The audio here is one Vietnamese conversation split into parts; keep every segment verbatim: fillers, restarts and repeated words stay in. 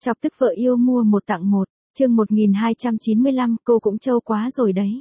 Chọc tức vợ yêu mua một tặng một, chương một nghìn hai trăm chín mươi lăm, cô cũng trâu quá rồi đấy.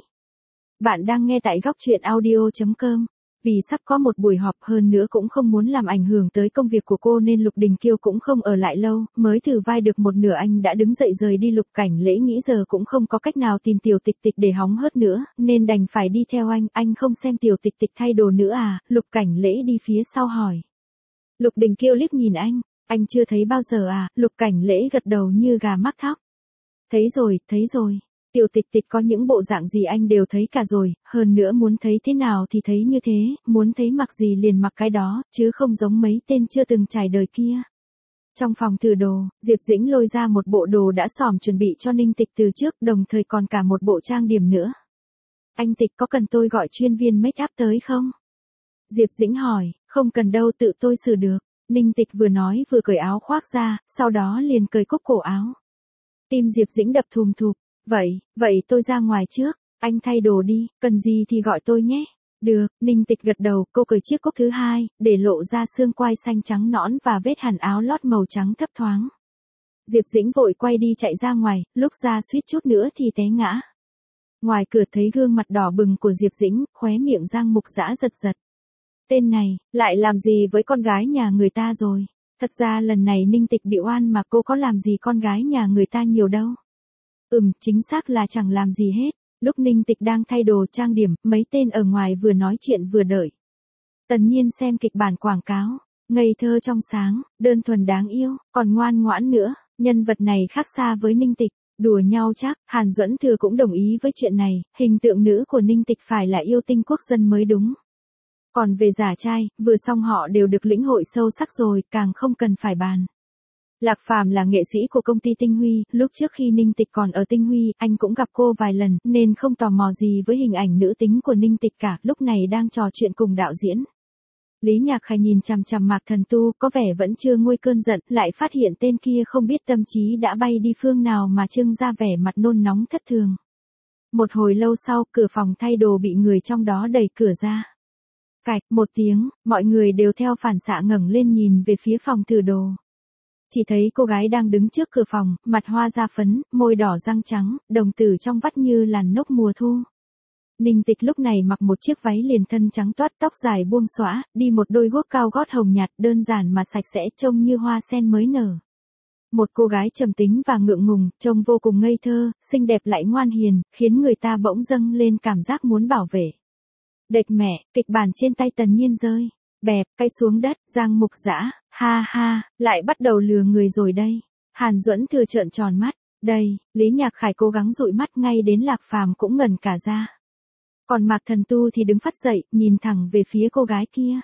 Bạn đang nghe tại góc truyện audio chấm com. Vì sắp có một buổi họp, hơn nữa cũng không muốn làm ảnh hưởng tới công việc của cô nên Lục Đình Kiêu cũng không ở lại lâu, mới thử vai được một nửa anh đã đứng dậy rời đi. Lục Cảnh Lễ nghĩ giờ cũng không có cách nào tìm Tiểu Tịch Tịch để hóng hớt nữa, nên đành phải đi theo anh. Anh không xem Tiểu Tịch Tịch thay đồ nữa à? Lục Cảnh Lễ đi phía sau hỏi. Lục Đình Kiêu liếc nhìn anh, anh chưa thấy bao giờ à? Lục Cảnh Lễ gật đầu như gà mắc thóc. Thấy rồi, thấy rồi. Tiểu Tịch Tịch có những bộ dạng gì anh đều thấy cả rồi, hơn nữa muốn thấy thế nào thì thấy như thế, muốn thấy mặc gì liền mặc cái đó, chứ không giống mấy tên chưa từng trải đời kia. Trong phòng thử đồ, Diệp Dĩnh lôi ra một bộ đồ đã xỏm chuẩn bị cho Ninh Tịch từ trước, đồng thời còn cả một bộ trang điểm nữa. Anh Tịch có cần tôi gọi chuyên viên make up tới không? Diệp Dĩnh hỏi, không cần đâu, tự tôi xử được. Ninh Tịch vừa nói vừa cởi áo khoác ra, sau đó liền cởi cúc cổ áo. Tim Diệp Dĩnh đập thùm thụp. Vậy, vậy tôi ra ngoài trước, anh thay đồ đi, cần gì thì gọi tôi nhé. Được, Ninh Tịch gật đầu, cô cởi chiếc cúc thứ hai, để lộ ra xương quai xanh trắng nõn và vết hằn áo lót màu trắng thấp thoáng. Diệp Dĩnh vội quay đi chạy ra ngoài, lúc ra suýt chút nữa thì té ngã. Ngoài cửa thấy gương mặt đỏ bừng của Diệp Dĩnh, khóe miệng Giang Mục Dã giật giật. Tên này, lại làm gì với con gái nhà người ta rồi? Thật ra lần này Ninh Tịch bị oan mà cô có làm gì con gái nhà người ta nhiều đâu. Ừm, chính xác là chẳng làm gì hết. Lúc Ninh Tịch đang thay đồ trang điểm, mấy tên ở ngoài vừa nói chuyện vừa đợi. Tần Nhiên xem kịch bản quảng cáo, ngây thơ trong sáng, đơn thuần đáng yêu, còn ngoan ngoãn nữa, nhân vật này khác xa với Ninh Tịch, đùa nhau chắc. Hàn Duẫn Thừa cũng đồng ý với chuyện này, hình tượng nữ của Ninh Tịch phải là yêu tinh quốc dân mới đúng. Còn về giả trai, vừa xong họ đều được lĩnh hội sâu sắc rồi, càng không cần phải bàn. Lạc Phàm là nghệ sĩ của công ty Tinh Huy, lúc trước khi Ninh Tịch còn ở Tinh Huy, anh cũng gặp cô vài lần, nên không tò mò gì với hình ảnh nữ tính của Ninh Tịch cả, lúc này đang trò chuyện cùng đạo diễn. Lý Nhạc Khải nhìn chằm chằm Mạc Thần Tu, có vẻ vẫn chưa nguôi cơn giận, lại phát hiện tên kia không biết tâm trí đã bay đi phương nào mà trưng ra vẻ mặt nôn nóng thất thường. Một hồi lâu sau, cửa phòng thay đồ bị người trong đó đẩy cửa ra. Cạch, một tiếng, mọi người đều theo phản xạ ngẩng lên nhìn về phía phòng thử đồ. Chỉ thấy cô gái đang đứng trước cửa phòng, mặt hoa da phấn, môi đỏ răng trắng, đồng tử trong vắt như làn nốc mùa thu. Ninh Tịch lúc này mặc một chiếc váy liền thân trắng toát, tóc dài buông xõa, đi một đôi guốc cao gót hồng nhạt, đơn giản mà sạch sẽ, trông như hoa sen mới nở. Một cô gái trầm tính và ngượng ngùng, trông vô cùng ngây thơ, xinh đẹp lại ngoan hiền, khiến người ta bỗng dâng lên cảm giác muốn bảo vệ. Đệt mẹ, kịch bản trên tay Tần Nhiên rơi. Bẹp, cái xuống đất, Giang Mục Dã, ha ha, lại bắt đầu lừa người rồi đây. Hàn Duẫn Thừa trợn tròn mắt, đây, Lý Nhạc Khải cố gắng dụi mắt, ngay đến Lạc Phàm cũng ngẩn cả ra. Còn Mạc Thần Tu thì đứng phắt dậy, nhìn thẳng về phía cô gái kia.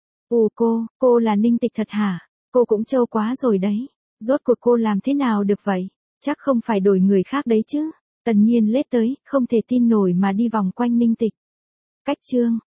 Ồ cô, cô là Ninh Tịch thật hả? Cô cũng trâu quá rồi đấy. Rốt cuộc cô làm thế nào được vậy? Chắc không phải đổi người khác đấy chứ. Tần Nhiên lết tới, không thể tin nổi mà đi vòng quanh Ninh Tịch. Cách chương,